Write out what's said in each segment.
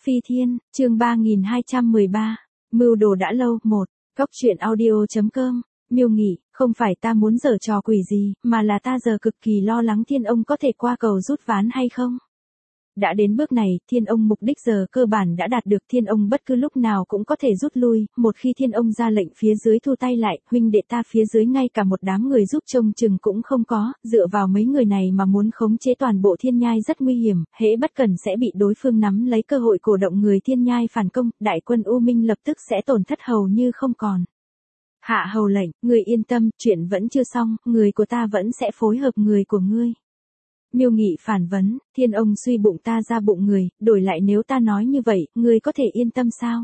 Phi Thiên, chương 3213. Mưu đồ đã lâu. 1. Cốc truyện audio.com. Miêu Nghị, không phải ta muốn giở trò quỷ gì, mà là ta giờ cực kỳ lo lắng Thiên ông có thể qua cầu rút ván hay không. Đã đến bước này, Thiên ông mục đích giờ cơ bản đã đạt được. Thiên ông bất cứ lúc nào cũng có thể rút lui, một khi Thiên ông ra lệnh phía dưới thu tay lại, huynh đệ ta phía dưới ngay cả một đám người giúp trông chừng cũng không có, dựa vào mấy người này mà muốn khống chế toàn bộ Thiên Nhai rất nguy hiểm, hễ bất cẩn sẽ bị đối phương nắm lấy cơ hội cổ động người Thiên Nhai phản công, đại quân U Minh lập tức sẽ tổn thất hầu như không còn. Hạ hầu lệnh, người yên tâm, chuyện vẫn chưa xong, người của ta vẫn sẽ phối hợp người của ngươi. Miêu Nghị phản vấn, Thiên ông suy bụng ta ra bụng người, đổi lại nếu ta nói như vậy, ngươi có thể yên tâm sao?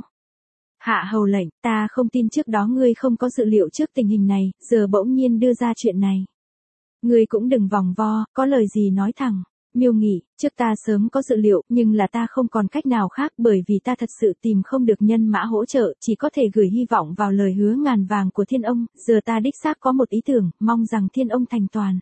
Hạ hầu lệnh, ta không tin trước đó ngươi không có dự liệu trước tình hình này, giờ bỗng nhiên đưa ra chuyện này. Ngươi cũng đừng vòng vo, có lời gì nói thẳng. Miêu Nghị, trước ta sớm có dự liệu, nhưng là ta không còn cách nào khác bởi vì ta thật sự tìm không được nhân mã hỗ trợ, chỉ có thể gửi hy vọng vào lời hứa ngàn vàng của Thiên ông, giờ ta đích xác có một ý tưởng, mong rằng Thiên ông thành toàn.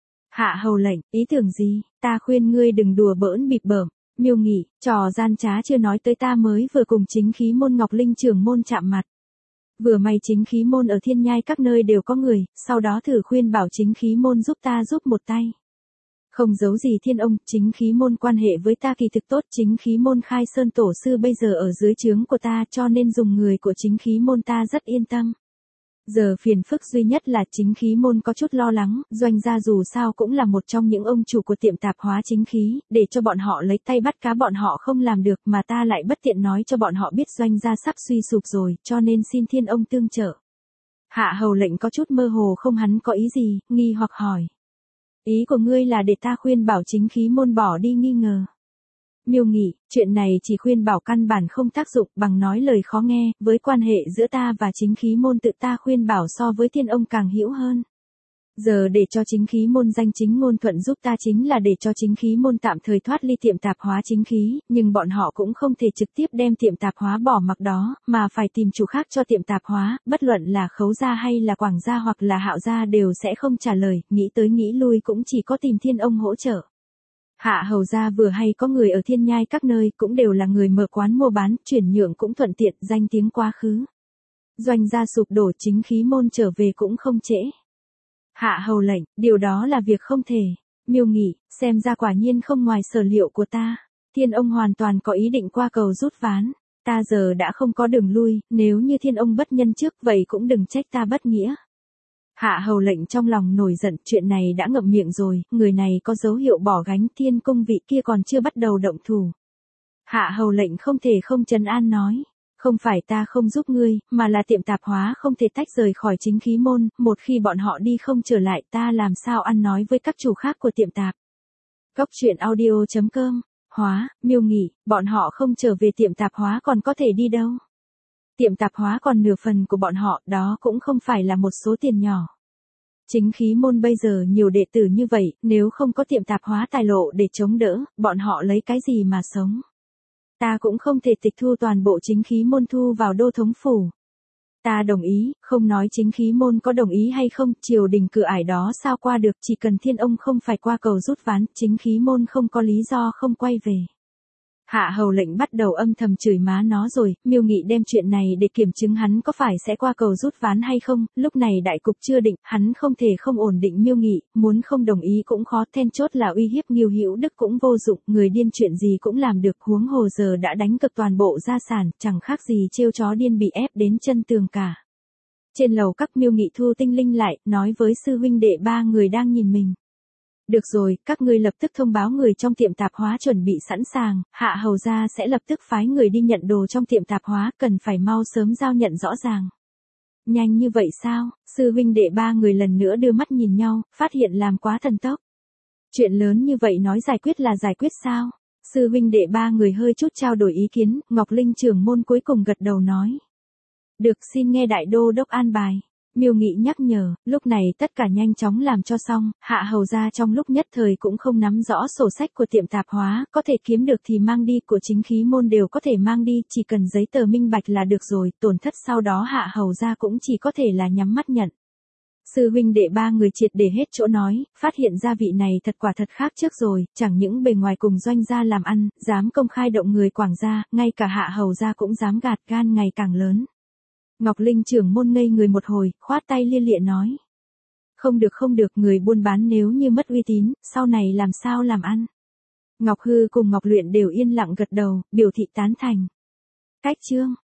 Hạ hầu lệnh, ý tưởng gì, ta khuyên ngươi đừng đùa bỡn bịp bợm. Miêu Nghị, trò gian trá chưa nói tới ta mới vừa cùng chính khí môn Ngọc Linh trưởng môn chạm mặt. Vừa may chính khí môn ở Thiên Nhai các nơi đều có người, sau đó thử khuyên bảo chính khí môn giúp ta giúp một tay. Không giấu gì Thiên ông, chính khí môn quan hệ với ta kỳ thực tốt, chính khí môn Khai Sơn tổ sư bây giờ ở dưới trướng của ta cho nên dùng người của chính khí môn ta rất yên tâm. Giờ phiền phức duy nhất là chính khí môn có chút lo lắng, doanh gia dù sao cũng là một trong những ông chủ của tiệm tạp hóa chính khí, để cho bọn họ lấy tay bắt cá bọn họ không làm được mà ta lại bất tiện nói cho bọn họ biết doanh gia sắp suy sụp rồi, cho nên xin Thiên ông tương trợ. Hạ hầu lệnh có chút mơ hồ không hắn có ý gì, nghi hoặc hỏi. Ý của ngươi là để ta khuyên bảo chính khí môn bỏ đi nghi ngờ. Miêu Nghị, chuyện này chỉ khuyên bảo căn bản không tác dụng, bằng nói lời khó nghe, với quan hệ giữa ta và chính khí môn tự ta khuyên bảo so với Thiên ông càng hữu hơn. Giờ để cho chính khí môn danh chính ngôn thuận giúp ta chính là để cho chính khí môn tạm thời thoát ly tiệm tạp hóa chính khí, nhưng bọn họ cũng không thể trực tiếp đem tiệm tạp hóa bỏ mặc đó, mà phải tìm chủ khác cho tiệm tạp hóa, bất luận là Khấu gia hay là Quảng gia hoặc là Hạo gia đều sẽ không trả lời, nghĩ tới nghĩ lui cũng chỉ có tìm Thiên ông hỗ trợ. Hạ hầu gia vừa hay có người ở Thiên Nhai các nơi cũng đều là người mở quán mua bán, chuyển nhượng cũng thuận tiện, danh tiếng quá khứ. Doanh gia sụp đổ chính khí môn trở về cũng không trễ. Hạ hầu lệnh, điều đó là việc không thể. Miêu Nghị, xem ra quả nhiên không ngoài sở liệu của ta. Thiên ông hoàn toàn có ý định qua cầu rút ván. Ta giờ đã không có đường lui, nếu như Thiên ông bất nhân trước vậy cũng đừng trách ta bất nghĩa. Hạ hầu lệnh trong lòng nổi giận, chuyện này đã ngậm miệng rồi, người này có dấu hiệu bỏ gánh, Thiên cung vị kia còn chưa bắt đầu động thủ. Hạ hầu lệnh không thể không trấn an nói, không phải ta không giúp ngươi, mà là tiệm tạp hóa không thể tách rời khỏi chính khí môn, một khi bọn họ đi không trở lại ta làm sao ăn nói với các chủ khác của tiệm tạp. Cốc truyện audio.com. Hóa, Miêu Nghị, bọn họ không trở về tiệm tạp hóa còn có thể đi đâu. Tiệm tạp hóa còn nửa phần của bọn họ, đó cũng không phải là một số tiền nhỏ. Chính khí môn bây giờ nhiều đệ tử như vậy, nếu không có tiệm tạp hóa tài lộ để chống đỡ, bọn họ lấy cái gì mà sống. Ta cũng không thể tịch thu toàn bộ chính khí môn thu vào đô thống phủ. Ta đồng ý, không nói chính khí môn có đồng ý hay không, triều đình cửa ải đó sao qua được, chỉ cần Thiên ông không phải qua cầu rút ván, chính khí môn không có lý do không quay về. Hạ hầu lệnh bắt đầu âm thầm chửi má nó rồi, Miêu Nghị đem chuyện này để kiểm chứng hắn có phải sẽ qua cầu rút ván hay không, lúc này đại cục chưa định, hắn không thể không ổn định Miêu Nghị, muốn không đồng ý cũng khó, then chốt là uy hiếp Ngưu Hữu Đức cũng vô dụng, người điên chuyện gì cũng làm được, huống hồ giờ đã đánh cực toàn bộ gia sản, chẳng khác gì trêu chó điên bị ép đến chân tường cả. Trên lầu các Miêu Nghị thu tinh linh lại, nói với sư huynh đệ ba người đang nhìn mình. Được rồi, các ngươi lập tức thông báo người trong tiệm tạp hóa chuẩn bị sẵn sàng, Hạ hầu gia sẽ lập tức phái người đi nhận đồ trong tiệm tạp hóa, cần phải mau sớm giao nhận rõ ràng. Nhanh như vậy sao? Sư huynh đệ ba người lần nữa đưa mắt nhìn nhau, phát hiện làm quá thần tốc. Chuyện lớn như vậy nói giải quyết là giải quyết sao? Sư huynh đệ ba người hơi chút trao đổi ý kiến, Ngọc Linh trưởng môn cuối cùng gật đầu nói. Được, xin nghe đại đô đốc an bài. Miêu Nghị nhắc nhở, lúc này tất cả nhanh chóng làm cho xong, Hạ hầu gia trong lúc nhất thời cũng không nắm rõ sổ sách của tiệm tạp hóa, có thể kiếm được thì mang đi, của chính khí môn đều có thể mang đi, chỉ cần giấy tờ minh bạch là được rồi, tổn thất sau đó Hạ hầu gia cũng chỉ có thể là nhắm mắt nhận. Sư huynh đệ ba người triệt để hết chỗ nói, phát hiện ra vị này thật quả thật khác trước rồi, chẳng những bề ngoài cùng doanh gia làm ăn, dám công khai động người Quảng gia, ngay cả Hạ Hầu gia cũng dám gạt, gan ngày càng lớn. Ngọc Linh trưởng môn ngây người một hồi, khoát tay lia lịa nói. Không được, người buôn bán nếu như mất uy tín, sau này làm sao làm ăn. Ngọc Hư cùng Ngọc Luyện đều yên lặng gật đầu, biểu thị tán thành. Cách chương